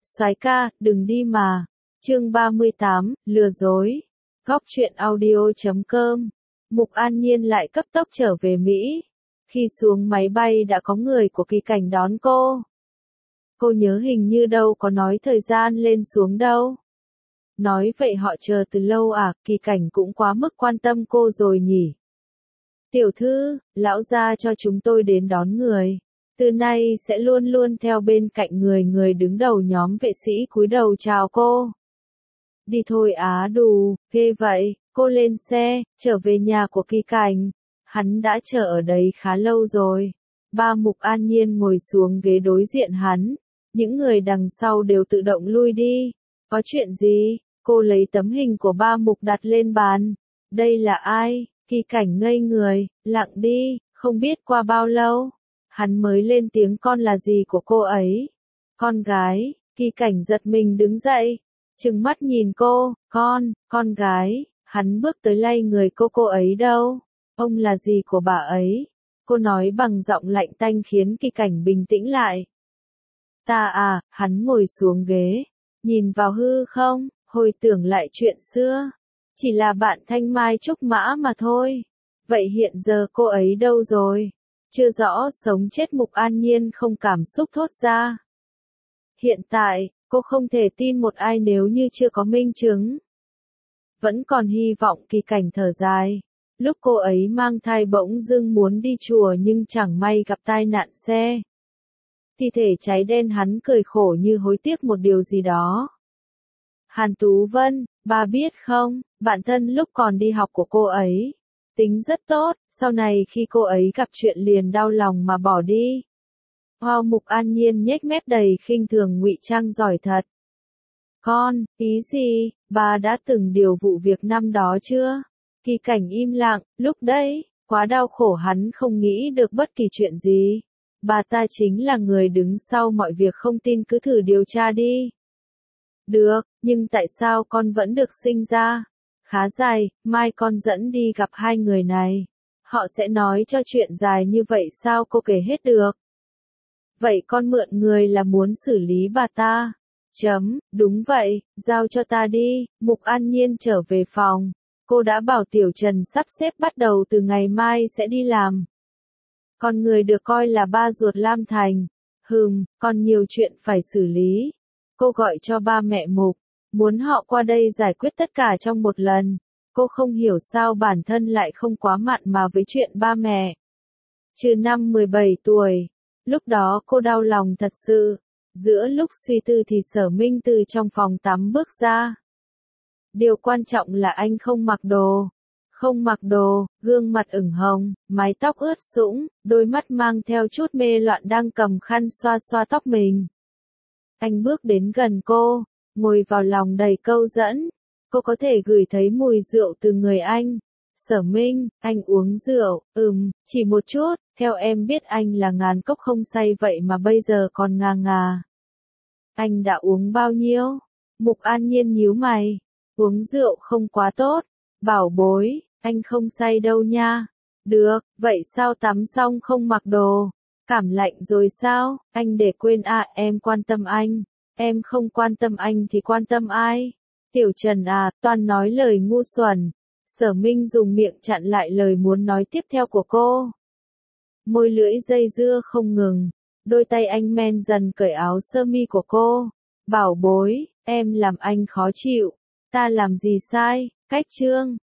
Soái ca, đừng đi mà. Chương 38, lừa dối. Góc truyện audio.com. Mục An Nhiên lại cấp tốc trở về Mỹ. Khi xuống máy bay đã có người của Kỳ Cảnh đón cô. Cô nhớ hình như đâu có nói thời gian lên xuống đâu. Nói vậy họ chờ từ lâu à, Kỳ Cảnh cũng quá mức quan tâm cô rồi nhỉ. Tiểu thư, lão gia cho chúng tôi đến đón người. Từ nay sẽ luôn luôn theo bên cạnh người đứng đầu nhóm vệ sĩ cúi đầu chào cô. Đi thôi Á Đù, ghê vậy, cô lên xe, trở về nhà của Kỳ Cảnh. Hắn đã chờ ở đấy khá lâu rồi. Ba Mục An Nhiên ngồi xuống ghế đối diện hắn. Những người đằng sau đều tự động lui đi. Có chuyện gì? Cô lấy tấm hình của ba Mục đặt lên bàn. Đây là ai? Kỳ Cảnh ngây người, lặng đi, không biết qua bao lâu. Hắn mới lên tiếng con là gì của cô ấy? Con gái. Kỳ Cảnh giật mình đứng dậy. Trừng mắt nhìn cô, con gái. Hắn bước tới lay người cô ấy đâu? Ông là gì của bà ấy? Cô nói bằng giọng lạnh tanh khiến Kỳ Cảnh bình tĩnh lại. Ta à, hắn ngồi xuống ghế. Nhìn vào hư không, hồi tưởng lại chuyện xưa. Chỉ là bạn thanh mai trúc mã mà thôi. Vậy hiện giờ cô ấy đâu rồi? Chưa rõ sống chết Mục An Nhiên không cảm xúc thốt ra. Hiện tại, cô không thể tin một ai nếu như chưa có minh chứng. Vẫn còn hy vọng. Kỳ Cảnh thở dài. Lúc cô ấy mang thai bỗng dưng muốn đi chùa nhưng chẳng may gặp tai nạn xe. Thi thể cháy đen, hắn cười khổ như hối tiếc một điều gì đó. Hàn Tú Vân, bà biết không, bạn thân lúc còn đi học của cô ấy. Tính rất tốt, sau này khi cô ấy gặp chuyện liền đau lòng mà bỏ đi. Hoa Mục An Nhiên nhếch mép đầy khinh thường, ngụy trang giỏi thật. Con, ý gì, bà đã từng điều vụ việc năm đó chưa? Kỳ Cảnh im lặng, lúc đấy, quá đau khổ hắn không nghĩ được bất kỳ chuyện gì. Bà ta chính là người đứng sau mọi việc, không tin cứ thử điều tra đi. Được, nhưng tại sao con vẫn được sinh ra? Khá dài, mai con dẫn đi gặp hai người này. Họ sẽ nói cho chuyện dài như vậy sao cô kể hết được? Vậy con mượn người là muốn xử lý bà ta. Đúng vậy, giao cho ta đi. Mục An Nhiên trở về phòng. Cô đã bảo Tiểu Trần sắp xếp bắt đầu từ ngày mai sẽ đi làm. Còn người được coi là ba ruột Lam Thành. Còn nhiều chuyện phải xử lý. Cô gọi cho ba mẹ Mục, muốn họ qua đây giải quyết tất cả trong một lần. Cô không hiểu sao bản thân lại không quá mặn mà với chuyện ba mẹ. Trừ năm 17 tuổi, lúc đó cô đau lòng thật sự. Giữa lúc suy tư thì Sở Minh từ trong phòng tắm bước ra. Điều quan trọng là anh không mặc đồ. Không mặc đồ, gương mặt ửng hồng, mái tóc ướt sũng, đôi mắt mang theo chút mê loạn đang cầm khăn xoa xoa tóc mình. Anh bước đến gần cô, ngồi vào lòng đầy câu dẫn. Cô có thể ngửi thấy mùi rượu từ người anh. Sở Minh, anh uống rượu, chỉ một chút, theo em biết anh là ngàn cốc không say vậy mà bây giờ còn ngà ngà. Anh đã uống bao nhiêu? Mục An Nhiên nhíu mày. Uống rượu không quá tốt. Bảo bối, anh không say đâu nha. Được, vậy sao tắm xong không mặc đồ? Cảm lạnh rồi sao? Anh để quên à, em quan tâm anh. Em không quan tâm anh thì quan tâm ai? Tiểu Trần à, toàn nói lời ngu xuẩn. Sở Minh dùng miệng chặn lại lời muốn nói tiếp theo của cô. Môi lưỡi dây dưa không ngừng. Đôi tay anh men dần cởi áo sơ mi của cô. Bảo bối, em làm anh khó chịu. Ta làm gì sai? Cách trương,